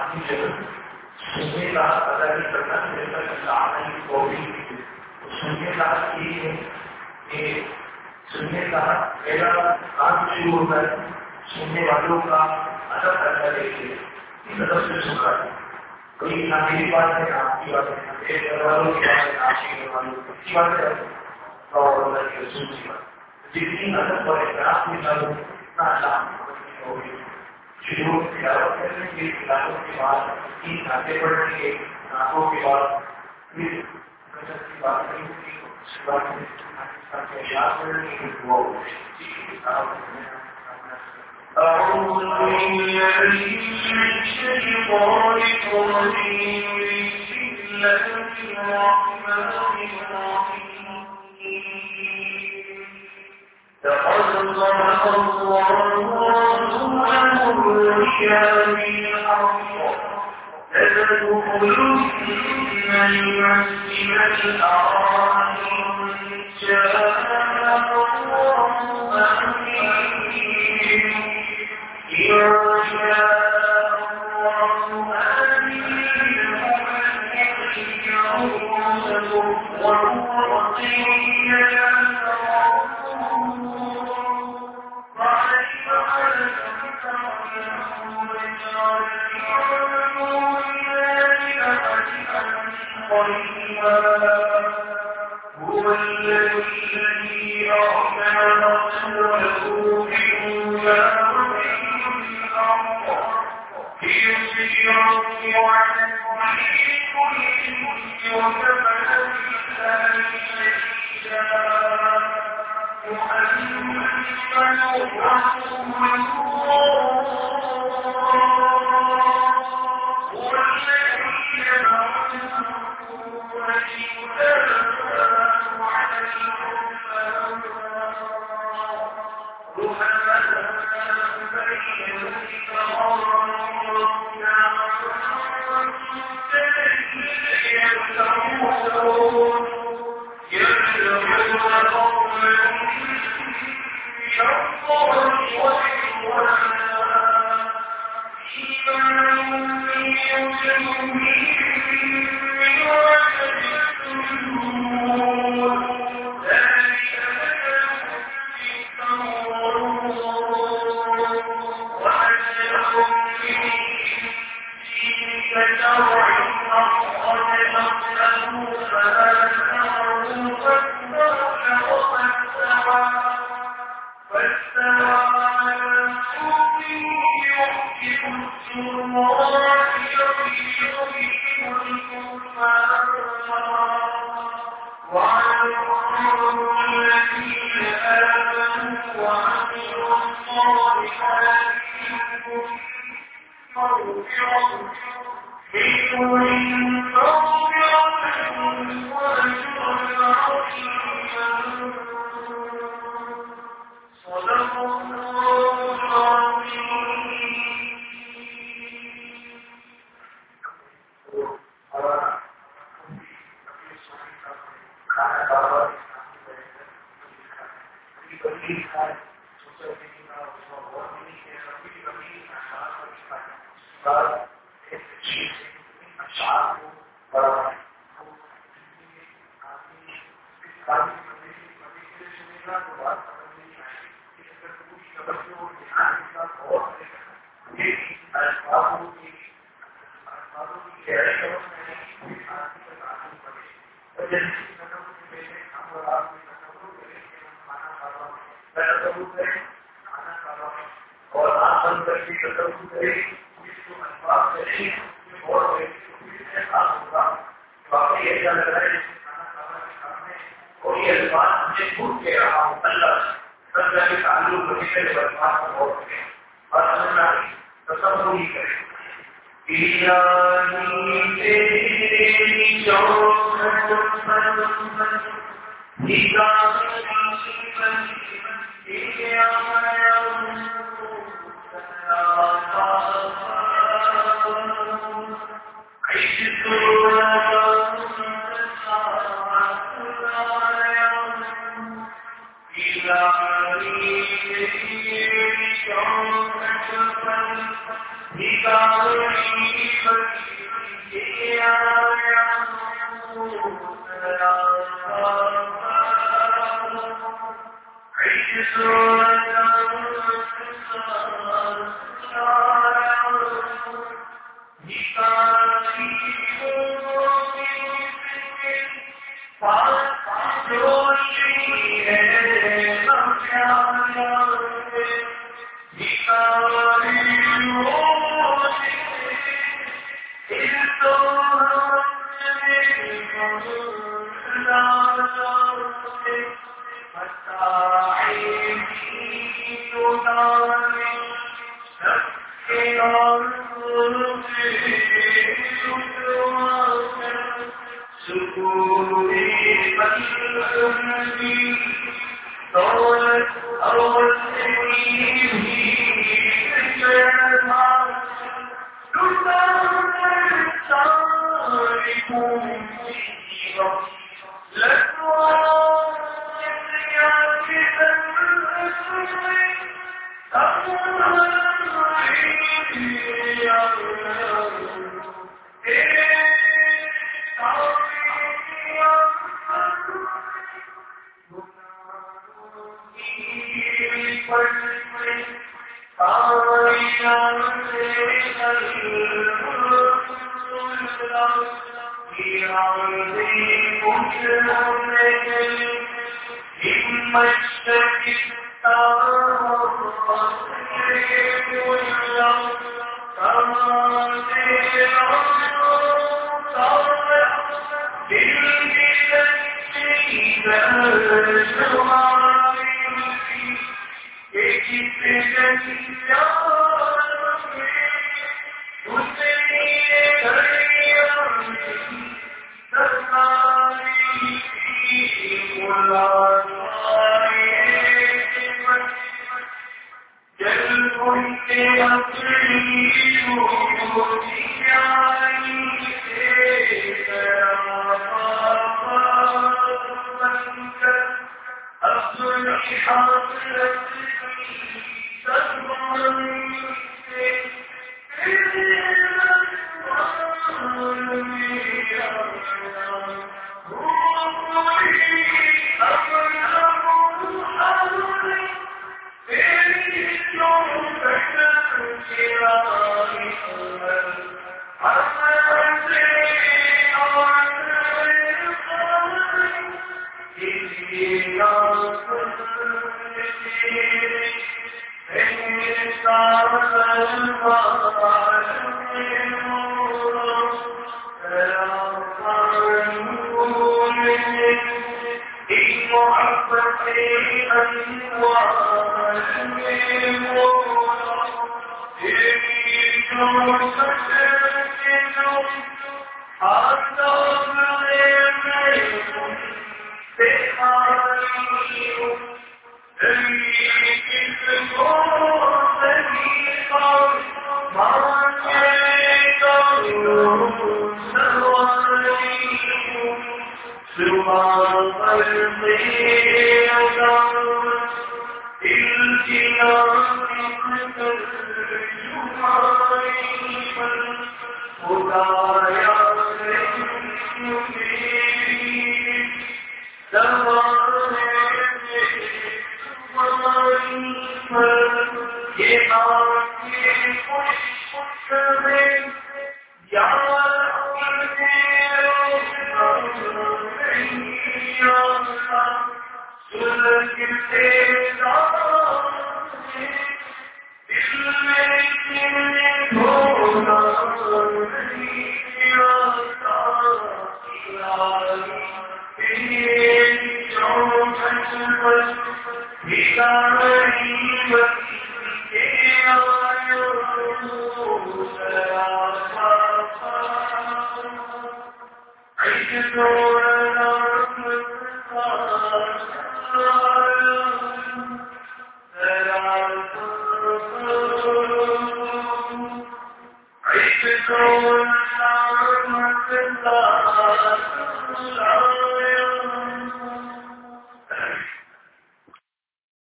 की जरूरत सुनने का पता नहीं करना जैसा आने की कौड़ी सुनने का सुनने का पहला काम शुरू होता है सुनने वालों का अदब करना देखिए इस अदब से सुखा कोई ना मेरी बात है आपकी बात है मेरे घर वालों की बात है आपकी घर वालों की बात है और सुनती बात जितनी अदब और एहतराम की बात उतना अल्लाह होगी शुरू तिलावत करने के तिलावत के बाद तीन आगे बढ़ने के नाकों के बाद फिर कसरत की बात नहीं होगी उसके बाद में याद करने के वो أعوذ بالله من الشيطان الرجيم بسم الله الرحمن الرحيم لقد صدق الله رسوله الرؤيا بالحق لتدخلن المسجد الحرام إن شاء الله آمين إن شاء الله آمين هو الذي أرسل رسوله بالهدى ودين الحق ليظهره على الدين كله وكفى بالله شهيدا محمد رسول الله